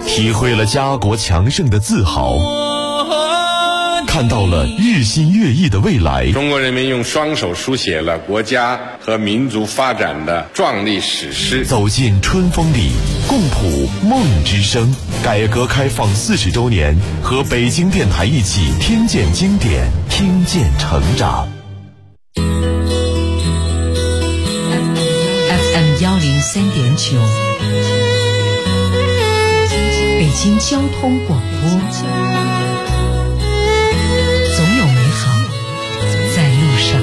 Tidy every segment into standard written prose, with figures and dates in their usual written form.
体会了家国强盛的自豪，看到了日新月异的未来。 中国人民用双手书写了国家和民族发展的壮丽史诗。 走进春风里，共谱梦之声。改革开放40周年，和北京电台一起听见经典，听见成长。 FM 103.9，北京交通广播。总有美好在路上。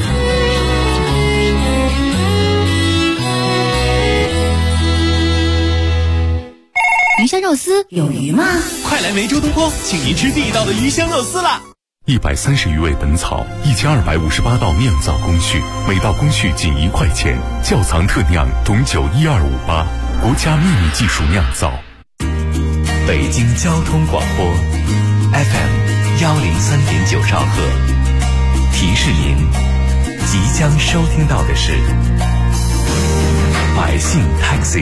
鱼香肉丝有鱼吗？ 快来梅州东坡，请您吃地道的鱼香肉丝啦 ！130余味本草，1258道酿造工序，每道工序仅1块钱。窖藏特酿董酒12588，国家秘密技术酿造。 北京交通广播 FM 103.9兆赫，提示您，即将收听到的是百姓 Taxi。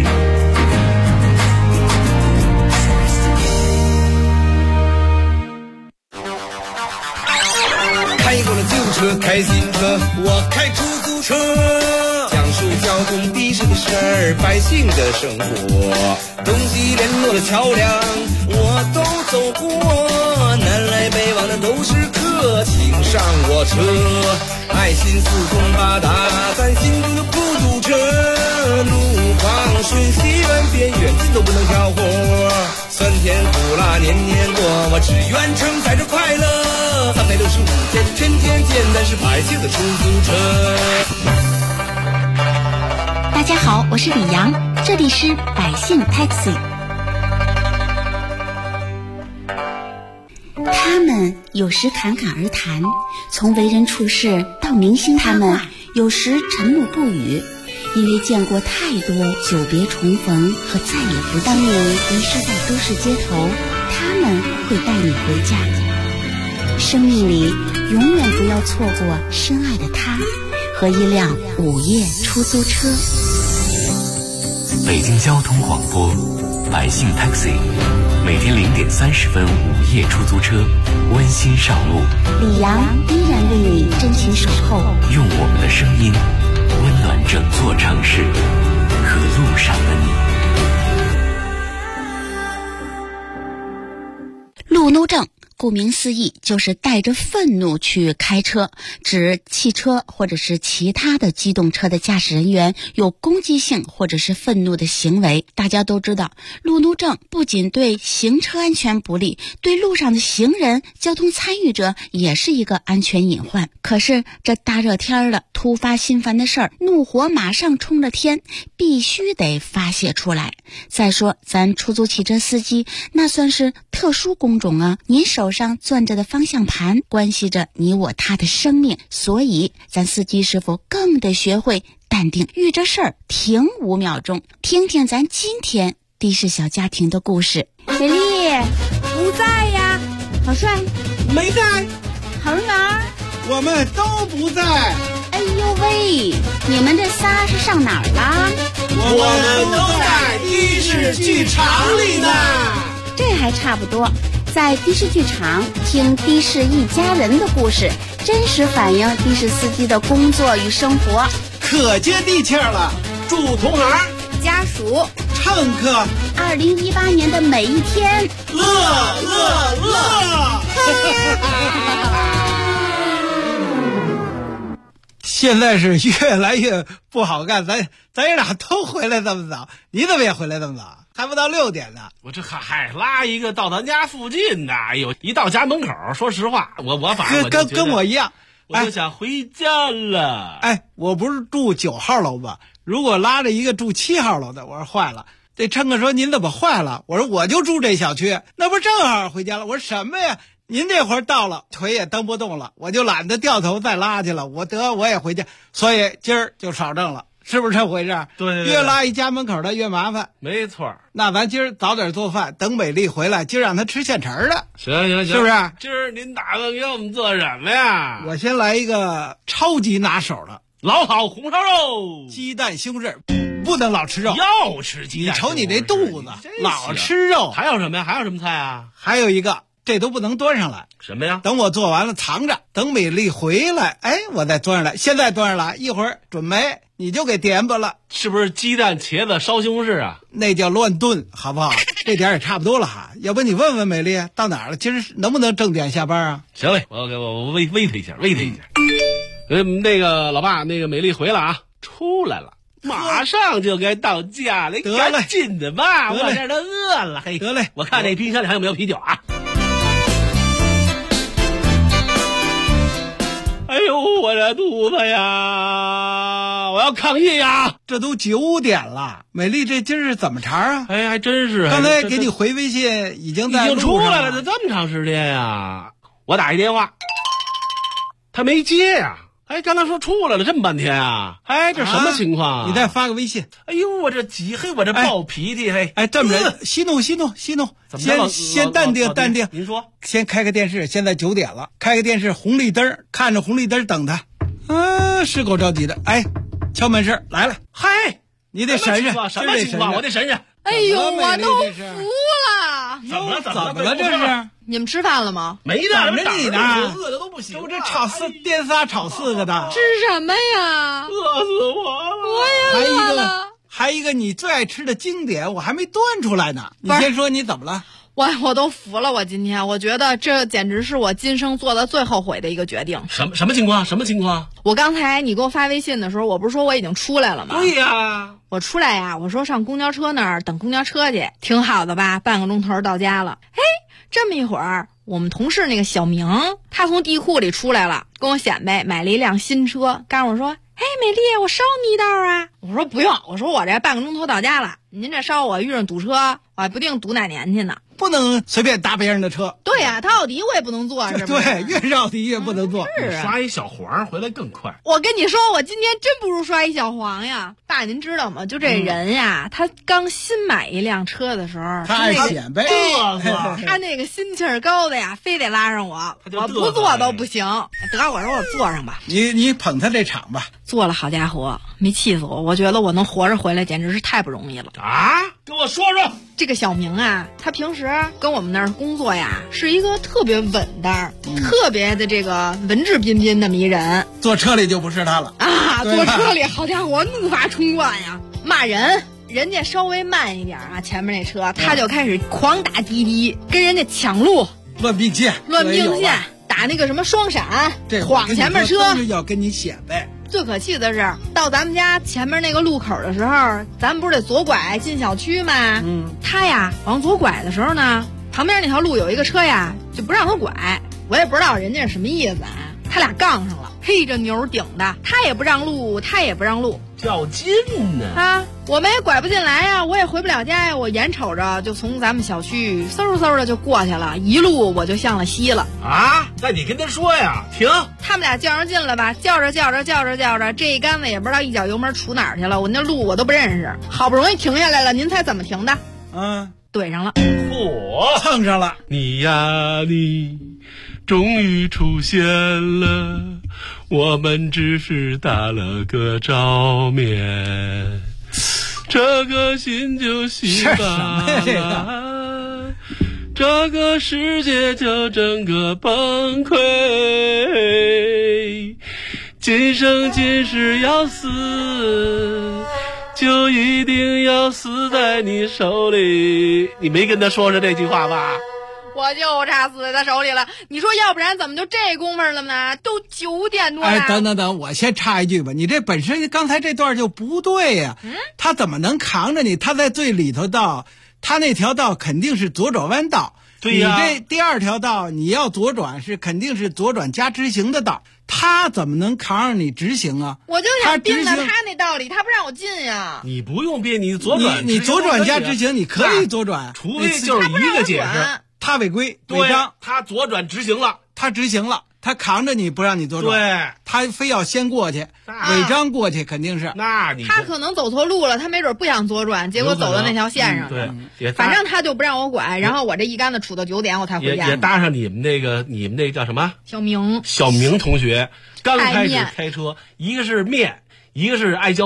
开过了旧车，开新车，我开出租车，讲述交通的士的事儿，百姓的生活，东西联络的桥梁我都走过，南来北往的都是客，请上我车，爱心四通八达，咱心中的不堵车，路况瞬息万变，远近都不能挑活，酸甜苦辣年年过，我只愿承载着快乐，365天天天见，但是百姓的出租车。 大家好，我是李阳，这里是百姓 Taxi。 他们有时侃侃而谈，从为人处事到明星他们有时沉默不语，因为见过太多久别重逢和再也不当你遗失在都市街头，他们会带你回家。生命里永远不要错过深爱的他和一辆午夜出租车。 北京交通广播百姓 Taxi， 每天0点30分午夜出租车温馨上路， 李阳依然为你真情守候， 用我们的声音温暖整座城市和路上的你。路怒症顾名思义，就是带着愤怒去开车，指汽车或者是其他的机动车的驾驶人员有攻击性或者是愤怒的行为。大家都知道，路怒症不仅对行车安全不利，对路上的行人、交通参与者也是一个安全隐患。可是这大热天了，突发心烦的事儿，怒火马上冲了天，必须得发泄出来。再说咱出租汽车司机那算是特殊工种啊，您手上攥着的方向盘关系着你我他的生命，所以咱司机师傅更得学会淡定，遇着事儿停5秒钟。听听咱今天的士小家庭的故事。 美丽不在呀， 郝帅没在， 郝人元我们都不在。 哎呦喂，你们这仨是上哪儿了？ 我们都在的士剧场里呢。 这还差不多，在的士剧场听的士一家人的故事，真实反映的士司机的工作与生活， 可接地气了。祝同行、 家属、 乘客 2018年的每一天乐乐乐。现在是越来越不好干，咱爷俩都回来这么早，你怎么也回来这么早？还不到6点呢。 我这还拉一个到咱家附近的，哎呦，一到家门口，说实话，我反正跟我一样， 我就想回家了。 哎，我不是住9号楼吗？如果拉着一个住7号楼的，我说坏了。这乘客说您怎么坏了？我说我就住这小区，那不正好回家了？我说什么呀？您这会儿到了，腿也蹬不动了，我就懒得掉头再拉去了。我也回家，所以今儿就少挣了，是不是这回事？ 对， 越拉一家门口的越麻烦。 没错。 那咱今儿早点做饭，等美丽回来，今儿让她吃现成的。 行， 是不是？ 今儿您打算给我们做什么呀？ 我先来一个超级拿手的老好红烧肉， 鸡蛋西红柿。 不能老吃肉， 要吃鸡蛋。 你瞅你这肚子，老吃肉。 还有什么呀？还有什么菜啊？ 还有一个，这都不能端上来。 什么呀？ 等我做完了藏着，等美丽回来，哎，我再端上来。现在端上来，一会儿准没，你就给点吧了。 是不是鸡蛋、茄子、烧西红柿啊？ 那叫乱炖，好不好？这点也差不多了哈。要不你问问美丽到哪儿了？今儿能不能正点下班啊？ 行嘞，我喂他一下，喂他一下。那个老爸，那个美丽回来啊，出来了，马上就该到家了，赶紧的吧，我这都饿了。嘿， 得嘞， 我看那冰箱里还有没有啤酒啊？哎呦，我这肚子呀，我要抗议呀！ 这都9点了，美丽这今儿是怎么茬啊？ 哎，还真是。 刚才给你回微信，已经出来了，这么长时间呀！我打一电话，他没接呀。哎，刚才说出来了，这么半天啊！哎，这什么情况啊？ 你再发个微信。 哎呦，我这急，嘿，我这暴脾气，嘿！ 哎，这么着，息怒。先淡定。 您说， 先开个电视，现在9点了，开个电视，红绿灯，看着红绿灯等他。是够着急的。哎，敲门声来了。 嗨， 你得审审， 什么情况？我得审审。 哎呦，我都服了。 怎么了？ 这是？ 你们吃饭了吗？ 没呢， 等着你呢， 饿的都不行。 这炒颠仨炒4个的， 吃什么呀？ 饿死我了！ 我也饿了。 还一个你最爱吃的经典，我还没端出来呢。你先说你怎么了？ 我都服了，我今天我觉得这简直是我今生做的最后悔的一个决定。 什么情况？什么情况？ 我刚才你给我发微信的时候，我不是说我已经出来了吗？ 对呀， 我出来呀，我说上公交车那儿等公交车去，挺好的吧？半个钟头到家了。嘿，这么一会儿，我们同事那个小明，他从地库里出来了，跟我显摆买了一辆新车，告诉我说：“嘿，美丽，我捎你一道啊。”我说不用，我说我这半个钟头到家了，您这捎我遇上堵车，我还不定堵哪年去呢。 不能随便搭别人的车。 对呀，他奥迪我也不能坐，是不是？ 对，越是奥迪越不能坐。 是啊， 刷一小黄回来更快。 我跟你说，我今天真不如刷一小黄呀。爸，您知道吗？就这人呀，他刚新买一辆车的时候， 他爱显摆， 他那个心气儿高的呀，非得拉上我不坐都不行。得，我说我坐上吧。 你捧他这场吧。 坐了，好家伙，没气死我！我觉得我能活着回来，简直是太不容易了啊！跟我说说， 这个小明啊，他平时跟我们那儿工作呀，是一个特别稳当、特别的这个文质彬彬那么一人。 坐车里就不是他了啊！坐车里，好家伙，怒发冲冠呀，骂人。人家稍微慢一点啊，前面那车他就开始狂打滴滴，跟人家抢路， 乱并线， 打那个什么双闪，晃前面车， 都是要跟你显摆。 最可气的是，到咱们家前面那个路口的时候，咱不是得左拐进小区吗？他呀往左拐的时候呢，旁边那条路有一个车呀，就不让他拐。我也不知道人家是什么意思啊，他俩杠上了。嘿，这牛顶的，他也不让路，他也不让路， 较劲呢啊！我们也拐不进来呀，我也回不了家呀。我眼瞅着就从咱们小区嗖嗖的就过去了，一路我就向了西了啊！那你跟他说呀，停！ 他们俩较上劲了吧？较着，这一杆子也不知道一脚油门杵哪儿去了。我那路我都不认识，好不容易停下来了，您猜怎么停的？怼上了， 嚯， 蹭上了。 你呀，你终于出现了，我们只是打了个照面，这个心就稀巴烂，这个世界就整个崩溃，今生今世要死，就一定要死在你手里。你没跟他说这句话吧？ 我就差死在他手里了。你说要不然怎么就这功夫了呢？都9点多了。 哎，等，我先插一句吧，你这本身刚才这段就不对呀。他怎么能扛着你？他在最里头道，他那条道肯定是左转弯道。 对呀， 你这第二条道你要左转是肯定是左转加直行的道，他怎么能扛上你直行啊？ 我就想并在他那道里，他不让我进呀。 你不用并，你左转， 你左转加直行，你可以左转， 除非就是一个解释， 他违规违章，他左转直行了， 他直行了。他扛着你不让你左转， 对， 他非要先过去，违章过去肯定是。 那你他可能走错路了，他没准不想左转，结果走到那条线上了。 对， 反正他就不让我拐，然后我这一竿子杵到9点我才回家。 也搭上你们那叫什么？ 小明同学刚开始开车，一个是面，一个是爱较劲。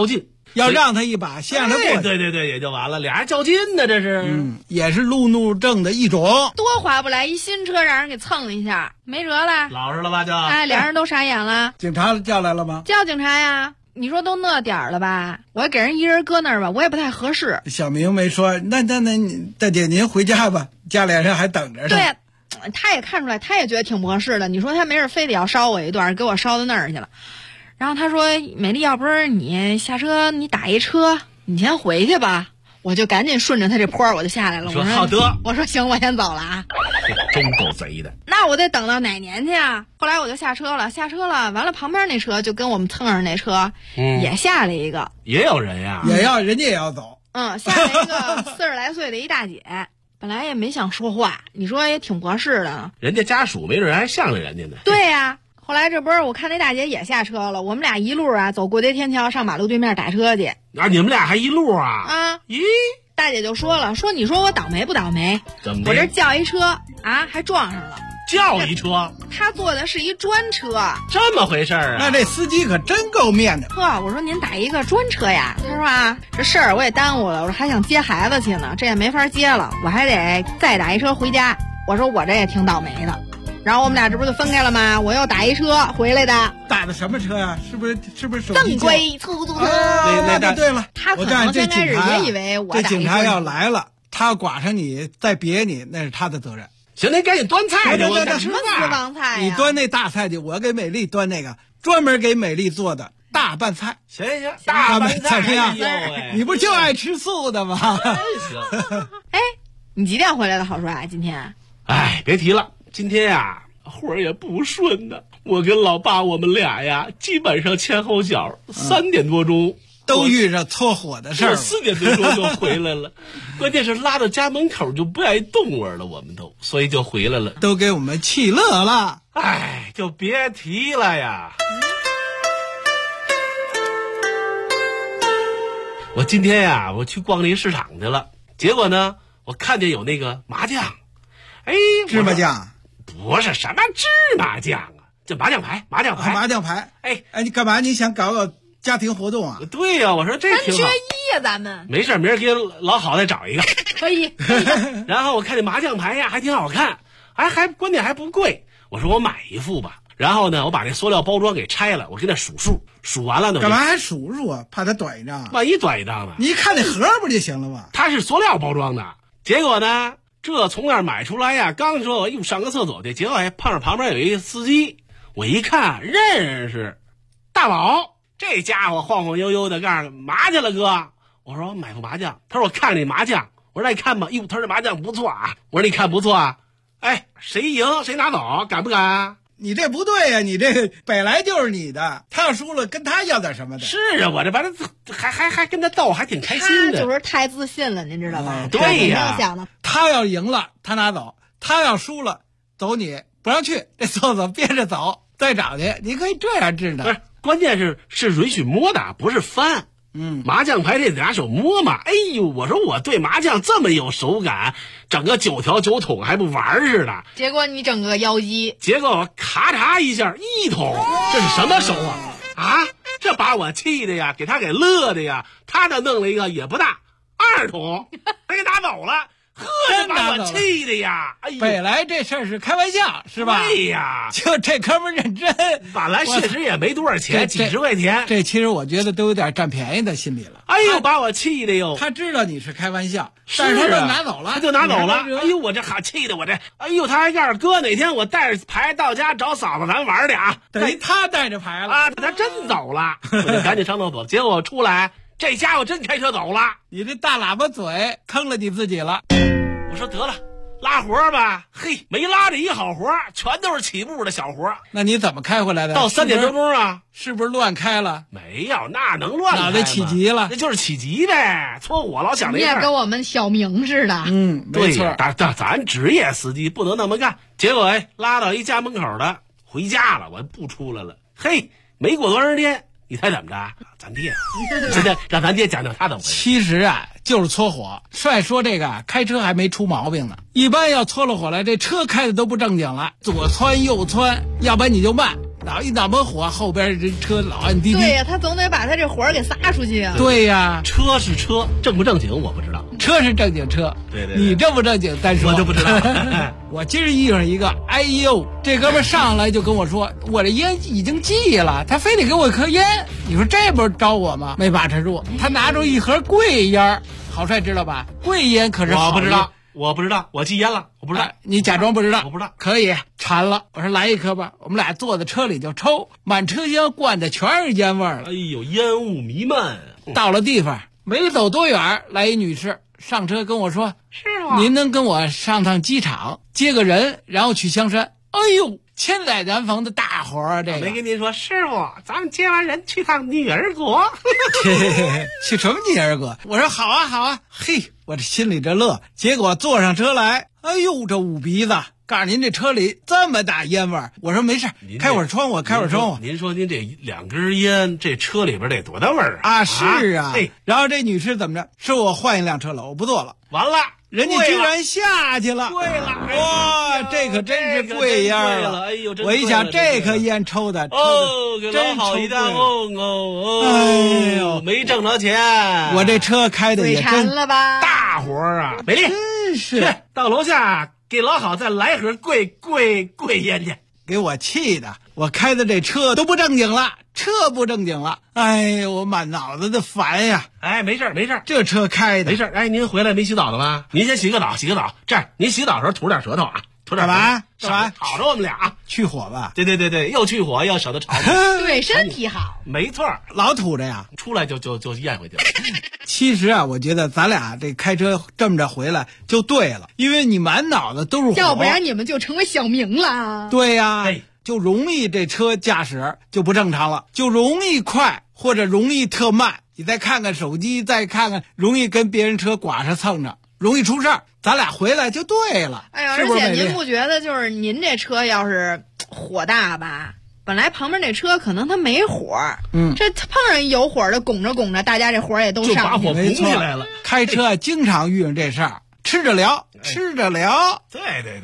要让他一把，先让他过去。 对，也就完了，俩人较劲呢，这是。 也是路怒症的一种。 多划不来一新车，让人给蹭了一下，没辙了， 老实了吧就？ 哎，俩人都傻眼了。 警察叫来了吗？ 叫警察呀。你说都那点儿了吧，我给人一人搁那儿吧，我也不太合适。 小明没说，那大姐您回家吧，家里人还等着呢。 对，他也看出来，他也觉得挺不合适的。你说他没事非得要捎我一段，给我捎到那儿去了。然后他说：“美丽，要不是你下车，你打一车，你先回去吧。”我就赶紧顺着他这坡我就下来了。我说好的， 我说行，我先走了啊。 真够贼的。 那我得等到哪年去啊？后来我就下车了，完了旁边那车就跟我们蹭上那车，也下了一个， 也有人呀， 人家也要走。 下了一个40来岁的一大姐，本来也没想说话，你说也挺不合适的。 人家家属没准还向着人家呢。 对呀。后来这不是我看那大姐也下车了，我们俩一路啊走过街天桥上马路对面打车去。 啊，你们俩还一路啊？ 啊， 咦， 大姐就说了，你说我倒霉不倒霉？ 怎么的？ 我这叫一车啊，还撞上了。 叫一车？ 他坐的是一专车。 这么回事儿啊？ 那这司机可真够面的。 呵，我说您打一个专车呀？他说啊，这事儿我也耽误了，我说还想接孩子去呢，这也没法接了，我还得再打一车回家。我说我这也挺倒霉的。然后我们俩这不就分开了吗？我又打一车回来的。 打的什么车呀？是不是手机？ 正规出租车。 那对了， 他可能刚开始也以为我打一车。 这警察要来了，他要剐上你再别你，那是他的责任。 行，您赶紧端菜去，我什么私房菜呀？ 你端那大菜去，我给美丽端那个专门给美丽做的大拌菜。 行，大拌菜怎么样？你不就爱吃素的吗？ 行。 哎，你几点回来的，郝帅？今天？ 哎，别提了。今天呀，活儿也不顺的。我跟老爸我们俩呀，基本上前后脚3点多钟都遇上搓火的事儿。 4点多钟就回来了，关键是拉到家门口就不爱动窝了，我们所以就回来了， 都给我们气乐了。 哎，就别提了呀。我今天呀，我去逛那市场去了，结果呢，我看见有那个麻将，哎， 芝麻酱。 不是什么芝麻酱啊，这麻将牌。哎， 你干嘛？你想搞家庭活动啊？ 对呀，我说这挺好。 缺一呀，咱们没事，明儿给老郝再找一个。 可以。 然后我看这麻将牌呀，还挺好看，还关键还不贵。我说我买一副吧。然后呢，我把这塑料包装给拆了，我给它数数，数完了呢。 干嘛还数数啊？怕它短一张？ 万一短一张呢？ 你一看那盒不就行了吗？ 它是塑料包装的。结果呢？这从那儿买出来呀，刚说我又上个厕所去，结果还碰上旁边有一个司机，我一看认识，大宝，这家伙晃晃悠悠的，告诉嘛去了哥？我说我买副麻将，他说我看你麻将，我说那你看吧，哟，他说这麻将不错啊，我说你看不错啊，哎，谁赢谁拿走，敢不敢？ 你这不对呀，你这本来就是你的，他要输了跟他要点什么的。 是啊，我这反正还跟他斗，还挺开心的。 他就是太自信了，您知道吧？ 对呀， 他要赢了他拿走，他要输了走你不让去，这厕所憋着走再找去，你可以这样治的。 不是，关键是允许摸的，不是翻。麻将牌这得拿手摸嘛。哎呦，我说我对麻将这么有手感，整个9条9筒还不玩似的。 结果你整个妖姬， 结果我咔嚓一下1筒，这是什么手啊？啊，这把我气的呀，给他给乐的呀。他那弄了一个也不大2筒，他给拿走了。呵，这把我气的呀！哎呀， 本来这事儿是开玩笑，是吧？ 对呀， 就这哥们认真， 本来确实也没多少钱，几十块钱。 这其实我觉得都有点占便宜的心理了。 哎呦，把我气的哟！ 他知道你是开玩笑， 但是他就拿走了， 他就拿走了。哎呦，我这好气的，我这，哎呦，他还告诉哥哪天我带着牌到家找嫂子咱玩去啊。 等于他带着牌了啊，他真走了，我就赶紧上厕所。结果我出来，这家伙真开车走了。 你这大喇叭嘴坑了你自己了。 我说得了，拉活吧，嘿，没拉着一好活，全都是起步的小活。 那你怎么开回来的？ 到3点多钟啊， 是不是乱开了？ 没有，那能乱开吗？ 脑袋起急了， 那就是起急呗，搓火老想那样。 你也跟我们小明似的。 没错， 咱职业司机不能那么干。结果拉到一家门口的，回家了，我不出来了。嘿，没过多长时间。你猜怎么着？咱爹，现在让咱爹讲讲他怎么回事。 其实啊，就是搓火。帅说这个开车还没出毛病呢，一般要搓了火来，这车开的都不正经了，左窜右窜，要不然你就慢， 老一脑门火，后边这车老按滴滴。 对呀，他总得把他这火给撒出去啊。 对呀， 车是车，正不正经我不知道。 车是正经车， 对， 你正不正经单说我就不知道。 我今儿遇上一个，哎呦，这哥们上来就跟我说，我这烟已经戒了，他非得给我一颗烟，你说这不是招我吗？没把持住，他拿出一盒贵烟，郝帅知道吧？贵烟可是好我不知道，我不知道，我戒烟了，我不知道。 你假装不知道， 我不知道。 可以馋了，我说来一颗吧，我们俩坐在车里就抽，满车厢灌的全是烟味儿了。 哎呦，烟雾弥漫。 到了地方没走多远，来一女士上车跟我说：“ 师傅， 您能跟我上趟机场接个人，然后去香山？”哎呦，千载难逢的大活儿啊！这个没跟您说，师傅，咱们接完人去趟女儿国。 去什么女儿国？我说好啊，好啊。嘿，我这心里这乐，结果坐上车来，哎呦，这捂鼻子。告诉您这车里这么大烟味儿，我说没事，开会儿窗户，开会儿窗户。 您说您这2根烟，这车里边得多大味儿啊？是啊。 嘿， 然后这女士怎么着？是我换一辆车了，我不坐了。 完了， 人家居然下去了。 贵了， 哇，这可真是贵烟了。 哎呦， 我一想这颗烟抽的给老好一单哎呦， 没挣着钱。 我这车开的也真了吧？ 大活啊，美丽， 真是到楼下。给老好再来盒贵烟去， 给我气的！我开的这车都不正经了，车不正经了！哎呦，我满脑子的烦呀！ 哎，没事， 这车开的没事。哎，您回来没洗澡的吗？您先洗个澡。这样，您洗澡的时候吐点舌头啊，吐点。 干嘛？ 好着我们俩去火吧？ 对，又去火又省得吵。 对身体好， 没错， 老吐着呀， 出来就咽回去了。 其实啊，我觉得咱俩这开车这么着回来就对了，因为你满脑子都是火， 要不然你们就成为小明了。 对呀，就容易这车驾驶就不正常了，就容易快或者容易特慢。你再看看手机，再看看，容易跟别人车剐上蹭着，容易出事儿。咱俩回来就对了。 哎呀，而且您不觉得就是您这车要是火大吧？本来旁边那车可能它没火，这碰上有火的拱着，大家这火也都上， 就把火拱起来了。 开车经常遇上这事儿，吃着聊。 对。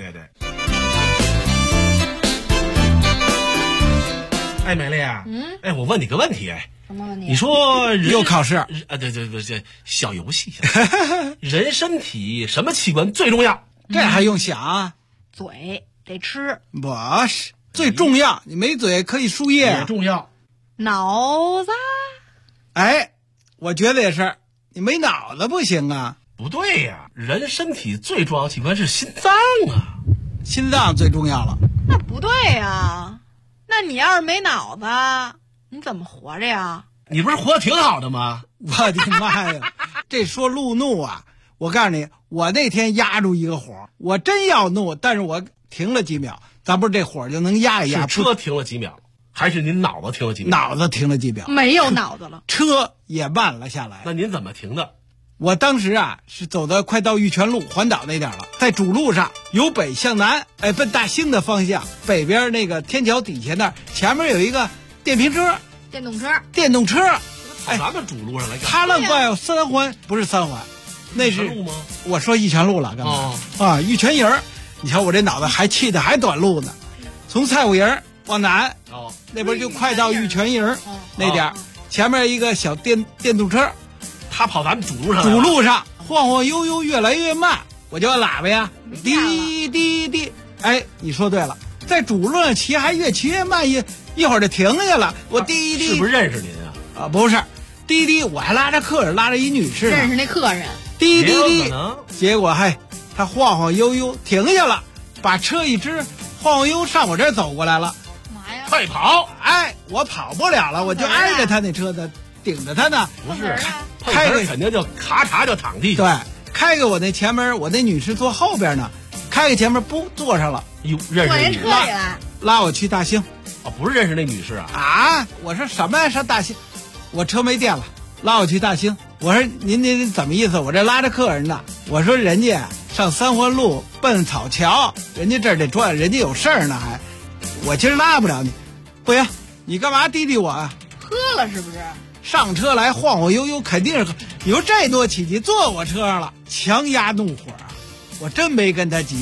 哎，美丽啊，哎，我问你个问题，哎， 什么问题？ 你说又考试啊？ 这小游戏，人身体什么器官最重要？ 这还用想？ 嘴得吃， 不是。最重要，你没嘴可以输液也重要。 脑子， 哎，我觉得也是，你没脑子不行啊。 不对呀，人身体最重要器官是心脏啊， 心脏最重要了。 那不对呀，那你要是没脑子，你怎么活着呀？ 你不是活得挺好的吗？ 我的妈呀，这说路怒啊！我告诉你，我那天压住一个火，我真要怒，但是我停了几秒。咱不是这火就能压一压？ 是车停了几秒，还是您脑子停了几秒？ 脑子停了几秒， 没有脑子了， 车也慢了下来。 那您怎么停的？ 我当时啊是走到快到玉泉路环岛那点了，在主路上由北向南，奔大兴的方向，北边那个天桥底下那儿，前面有一个电瓶车、 电动车， 哎，咱们主路上来， 他愣怪3环，不是3环，那是路吗？ 我说玉泉路了，干嘛？啊，玉泉营。你瞧我这脑袋还气得还短路呢，从菜五营往南，那边就快到玉泉营那点前面一个小电动车， 他跑咱们主路上晃晃悠悠，越来越慢，我就按喇叭呀，滴滴滴，哎，你说对了，在主路上骑还越骑越慢，一会儿就停下了，我滴滴， 是不是认识您啊？ 不是，滴滴，我还拉着客人，拉着一女士呢， 认识那客人， 滴滴滴，结果他晃晃悠悠停下了，把车一支，晃晃悠上我这儿走过来了。 妈呀！ 快跑！ 哎，我跑不了了，我就挨着他那车呢，顶着他呢。 不是，开个肯定就咔嚓就躺地。 对，开个我那前门，我那女士坐后边呢，开个前门，不坐上了。 哟，认识坐人车里了， 拉我去大兴。 不是认识那女士啊？ 啊，我说什么呀？上大兴，我车没电了，拉我去大兴。我说您怎么意思？我这拉着客人呢。我说人家上3环路奔草桥，人家这儿得转，人家有事儿呢，还我今儿拉不了你，不行，你干嘛滴滴我啊？ 喝了是不是？ 上车来晃晃悠悠，肯定是你说这多起急，坐我车上了，强压怒火啊！我真没跟他急，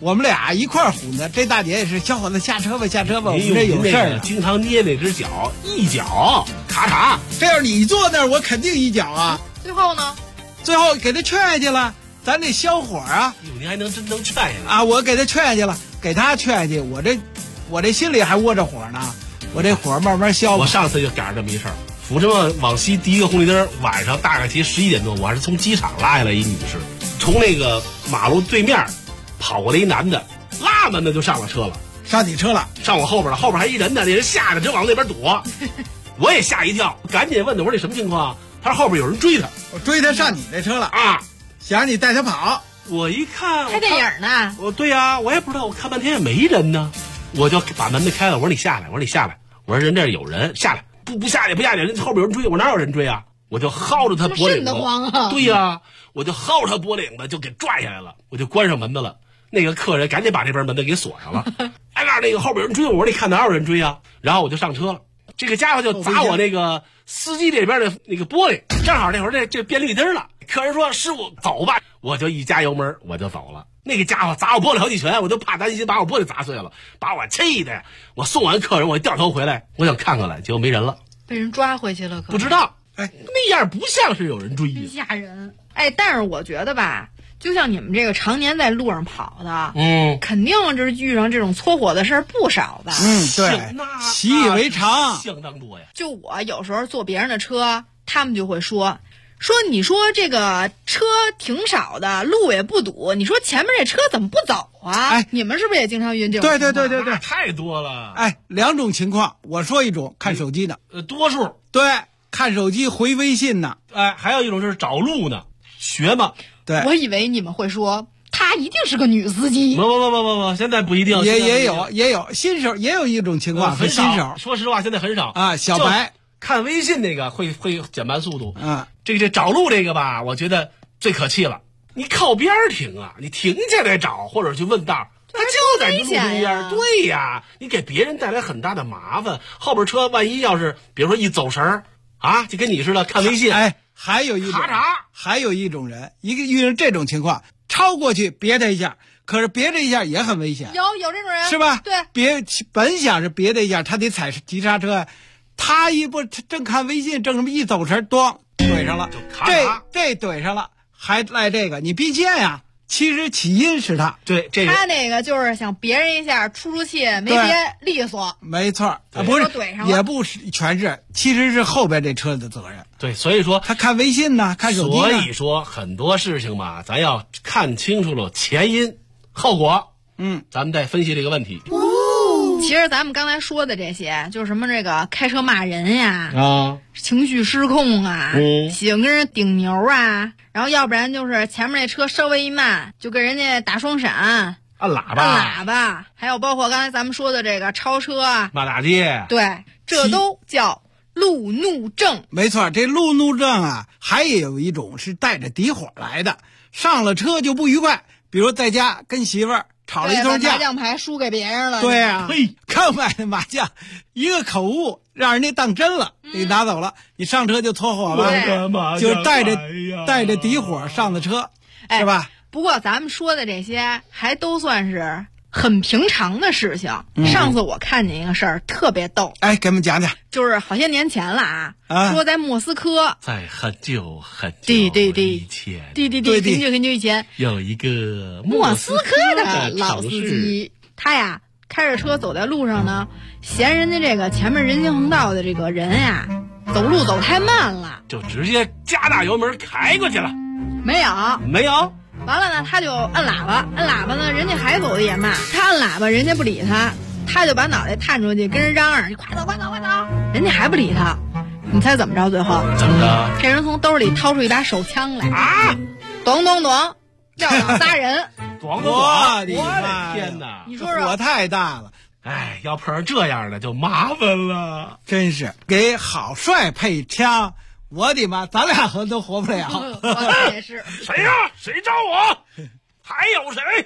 我们俩一块儿唬呢。这大姐也是，小伙子下车吧，下车吧，我们这有事儿。 经常捏那只脚，一脚咔嚓。 这要你坐那儿，我肯定一脚啊。 最后呢？ 最后给他劝下去了，咱得消火啊。 您还真能劝下去啊！我给他劝下去了，给他劝下去，我这心里还窝着火呢，我这火慢慢消。 我上次就赶上这么一事儿，抚顺往西第一个红绿灯，晚上大概其实11点多，我还是从机场拉下来一女士，从那个马路对面跑过来一男的，拉门的就上了车了。 上你车了？上我后边了，后边还一人呢，那人吓得就往那边躲，我也吓一跳，赶紧问他，我说你什么情况？他说后边有人追他， 我追他上你那车了啊，想让你带他跑。 我一看拍电影呢， 对呀，我也不知道，我看半天也没人呢，我就把门给开了，我说你下来，我说人这有人，下来，不下去，人后边有人追，我哪有人追啊？我就薅着他脖领子，对呀，我就薅着他脖领子就给拽下来了，我就关上门子了。那个客人赶紧把这边门子给锁上了，哎，那个后边有人追我说你看哪有人追啊？然后我就上车了，这个家伙就砸我那个司机这边的那个玻璃，正好那会儿这变绿灯了，客人说师傅走吧，我就一加油门我就走了。那个家伙砸我玻璃好几拳，我就怕担心把我玻璃砸碎了，把我气的。我送完客人，我掉头回来，我想看看来，结果没人了， 被人抓回去了。 不知道，哎，那样不像是有人追的， 吓人。哎，但是我觉得吧，就像你们这个常年在路上跑的，肯定就是遇上这种搓火的事儿不少吧？ 对，习以为常， 相当多呀。 就我有时候坐别人的车，他们就会说你说这个车挺少的，路也不堵，你说前面这车怎么不走啊？哎，你们是不是也经常遇这种情况？ 对， 太多了。 哎，两种情况，我说一种看手机呢， 多数对，看手机回微信呢， 哎，还有一种是找路呢，学嘛。 对， 我以为你们会说她一定是个女司机。 不，现在不一定， 也有新手，也有一种情况， 很新手。 说实话，现在很少啊。小白看微信那个会减慢速度啊。这找路这个吧，我觉得最可气了。你靠边停啊，你停下来找，或者去问道，他就在路中间。对呀，你给别人带来很大的麻烦。后边车万一要是比如说一走神啊，就跟你似的看微信。 哎，还有一种人，遇上这种情况，超过去别他一下，可是别这一下也很危险。 有这种人是吧？ 对， 本想是别的一下，他得踩急刹车，他正看微信，正一走神，咣怼上了，这怼上了，还赖这个，你并线呀。其实起因是他， 对，这个他那个就是想别人一下出气，没别利索， 没错，不是怼上了， 也不是全是，其实是后边这车的责任。 对，所以说他看微信呢，看手机呢。 所以说很多事情嘛，咱要看清楚了前因后果，咱们再分析这个问题。 其实咱们刚才说的这些，就是什么这个开车骂人呀，情绪失控啊，喜欢跟人顶牛啊，然后要不然就是前面那车稍微一慢，就跟人家打双闪、 按喇叭， 还有包括刚才咱们说的这个超车啊、 骂大街， 对，这都叫路怒症。 没错，这路怒症啊，还有一种是带着底火来的，上了车就不愉快，比如在家跟媳妇儿吵了一通架， 麻将牌输给别人了。 对啊，刚买的麻将，一个口误让人家当真了，给拿走了。你上车就搓火了，就带着底火上的车，是吧？ 不过咱们说的这些还都算是很平常的事情。上次我看见一个事儿特别逗， 哎，给我们讲讲。 就是好些年前了啊，说在莫斯科， 在很久很久以前， 很久以前， 有一个莫斯科的老司机，他呀开着车走在路上呢，嫌人家这个前面人行横道的这个人呀走路走太慢了， 就直接加大油门开过去了。 没有。完了呢，他就摁喇叭呢，人家还走的也慢，他摁喇叭，人家不理他，他就把脑袋探出去跟人嚷嚷，你快走，人家还不理他，你猜怎么着？最后怎么着？ 这人从兜里掏出一把手枪来啊，咚，撂倒仨人， 我的天哪！ 你说说， 火太大了， 哎，要碰上这样的就麻烦了， 真是给郝帅配枪。我的妈，咱俩都活不了。 我也是。 谁呀？谁招我？还有谁？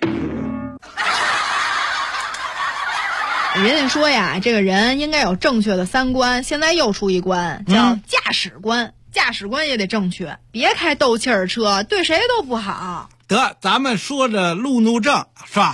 人家说呀，这个人应该有正确的三观，现在又出一关，叫驾驶观。驾驶观也得正确，别开斗气儿车，对谁都不好。 得，咱们说着路怒症是吧？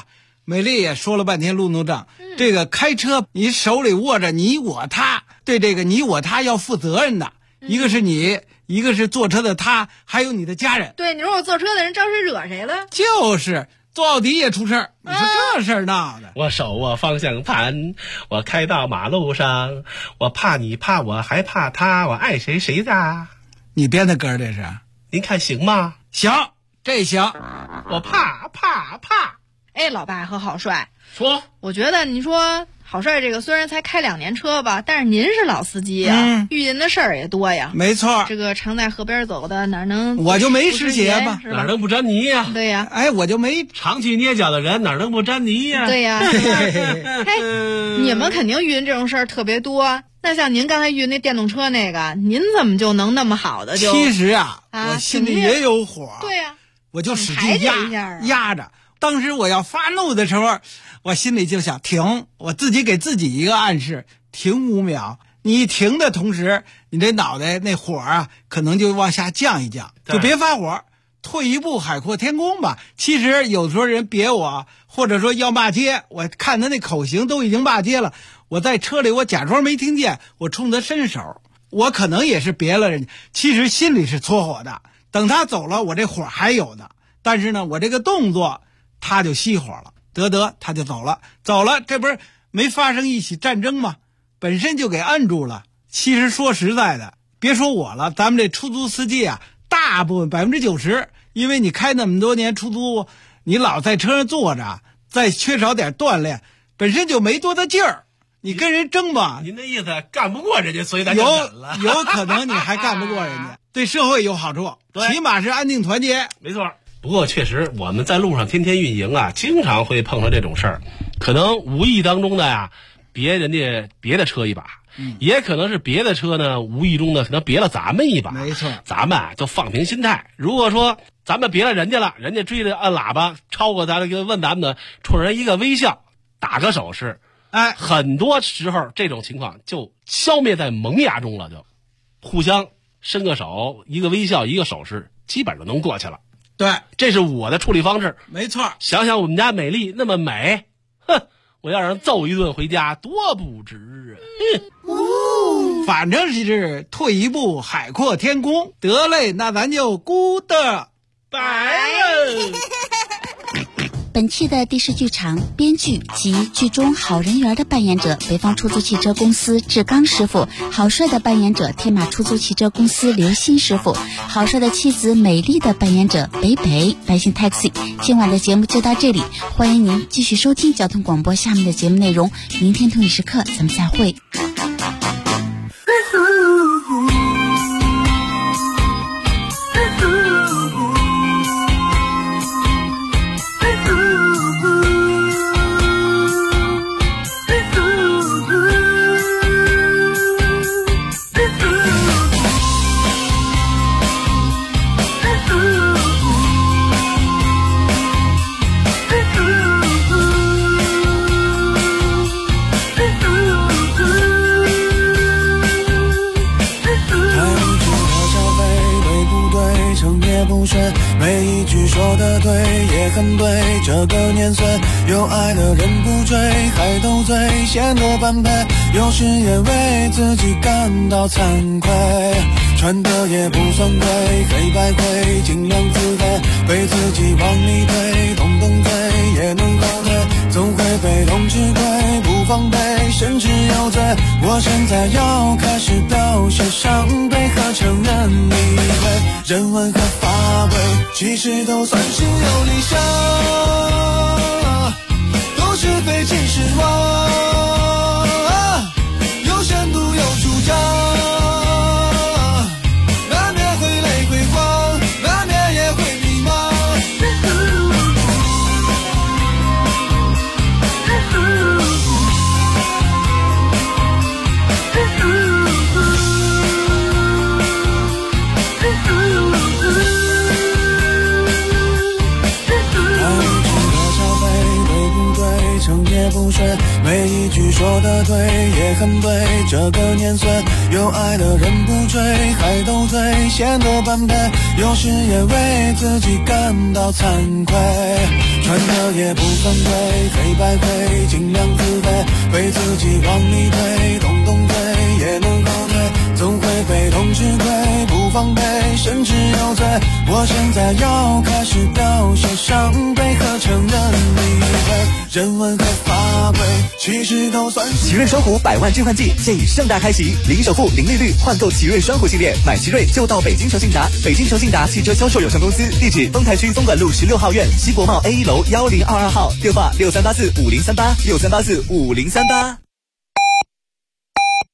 美丽也说了半天路怒症，这个开车你手里握着你我他，对这个你我他要负责任的，一个是你，一个是坐车的他，还有你的家人。 对，你说我坐车的人招谁惹谁了？ 就是坐奥迪也出事儿，你说这事儿闹的。 我手握方向盘，我开到马路上，我怕你怕我还怕他，我爱谁谁的。 你编的歌这是？ 您看行吗？ 行，这行。 我怕。 哎，老爸和郝帅， 说， 我觉得你说郝帅这个虽然才开2年车吧，但是您是老司机呀，遇见的事儿也多呀。 没错， 这个常在河边走的，哪能我就没湿鞋吧？ 哪能不沾泥呀？ 对呀。 哎，我就没长期捏脚的人，哪能不沾泥呀？ 对呀。嘿，你们肯定遇见这种事儿特别多。那像您刚才遇那电动车那个，您怎么就能那么好的就？ 其实我心里也有火。 对呀， 我就使劲压着。当时我要发怒的时候，我心里就想停，我自己给自己一个暗示，停5秒。你停的同时，你这脑袋那火可能就往下降一降，就别发火，退一步海阔天空吧。其实有时候人别我，或者说要骂街，我看他那口型都已经骂街了，我在车里我假装没听见，我冲他伸手，我可能也是别了人家，其实心里是搓火的。等他走了，我这火还有的，但是呢，我这个动作他就熄火了，得他就走了，这不是没发生一起战争吗？本身就给摁住了。其实说实在的，别说我了，咱们这出租司机大部分90%，因为你开那么多年出租，你老在车上坐着，再缺少点锻炼，本身就没多大劲儿。你跟人争吧， 您的意思干不过人家，所以咱就忍了。 有可能你还干不过人家，对社会有好处，起码是安定团结。 没错。不过确实我们在路上天天运营经常会碰上这种事儿，可能无意当中的别人家别的车一把，也可能是别的车呢无意中的可能别了咱们一把。 没错， 咱们就放平心态。如果说咱们别了人家了，人家追着按喇叭超过咱们，问咱们的，冲人一个微笑，打个手势，很多时候这种情况就消灭在萌芽中了，就互相伸个手，一个微笑，一个手势，基本就能过去了。 对， 这是我的处理方式。 没错， 想想我们家美丽那么美，哼，我要让人揍一顿回家多不值反正是退一步海阔天空。得嘞，那咱就goodbye了。 本期的的士剧场编剧及剧中好人缘的扮演者北方出租汽车公司志刚师傅，郝帅的扮演者天马出租汽车公司刘鑫师傅，郝帅的妻子美丽的扮演者北白信 taxi。 今晚的节目就到这里，欢迎您继续收听交通广播下面的节目内容，明天同一时刻咱们再会。 每一句说的对也很对，这个年岁有爱的人不追，还斗嘴显得般配，有时也为自己感到惭愧，穿的也不算贵，黑白灰尽量自卑，被自己往里推，动动嘴也能后退，总会被动吃亏，不防备甚至有罪，我现在要开始表现伤悲和承认理会，人文和发挥其实都算是有理想，都是非其实妄，有深度有主张，难免会累会慌，难免也会迷茫， 不睡，每一句说的对也很对，这个年岁有爱的人不追，还斗嘴显得般配，有时也为自己感到惭愧，穿的也不算贵，黑白灰尽量自卑，被自己往里推，动动嘴也能后退，总会被动吃亏，不防备甚至有罪，我现在要开始表现伤悲和承认理会，人文和法规其实都算是。 奇瑞双虎100万置换季现已盛大开启，零首付零利率换购奇瑞双虎系列，买奇瑞就到北京诚信达，北京诚信达汽车销售有限公司，地址丰台区东莞路16号院西国贸 A1 楼1022号，电话6384503863845038。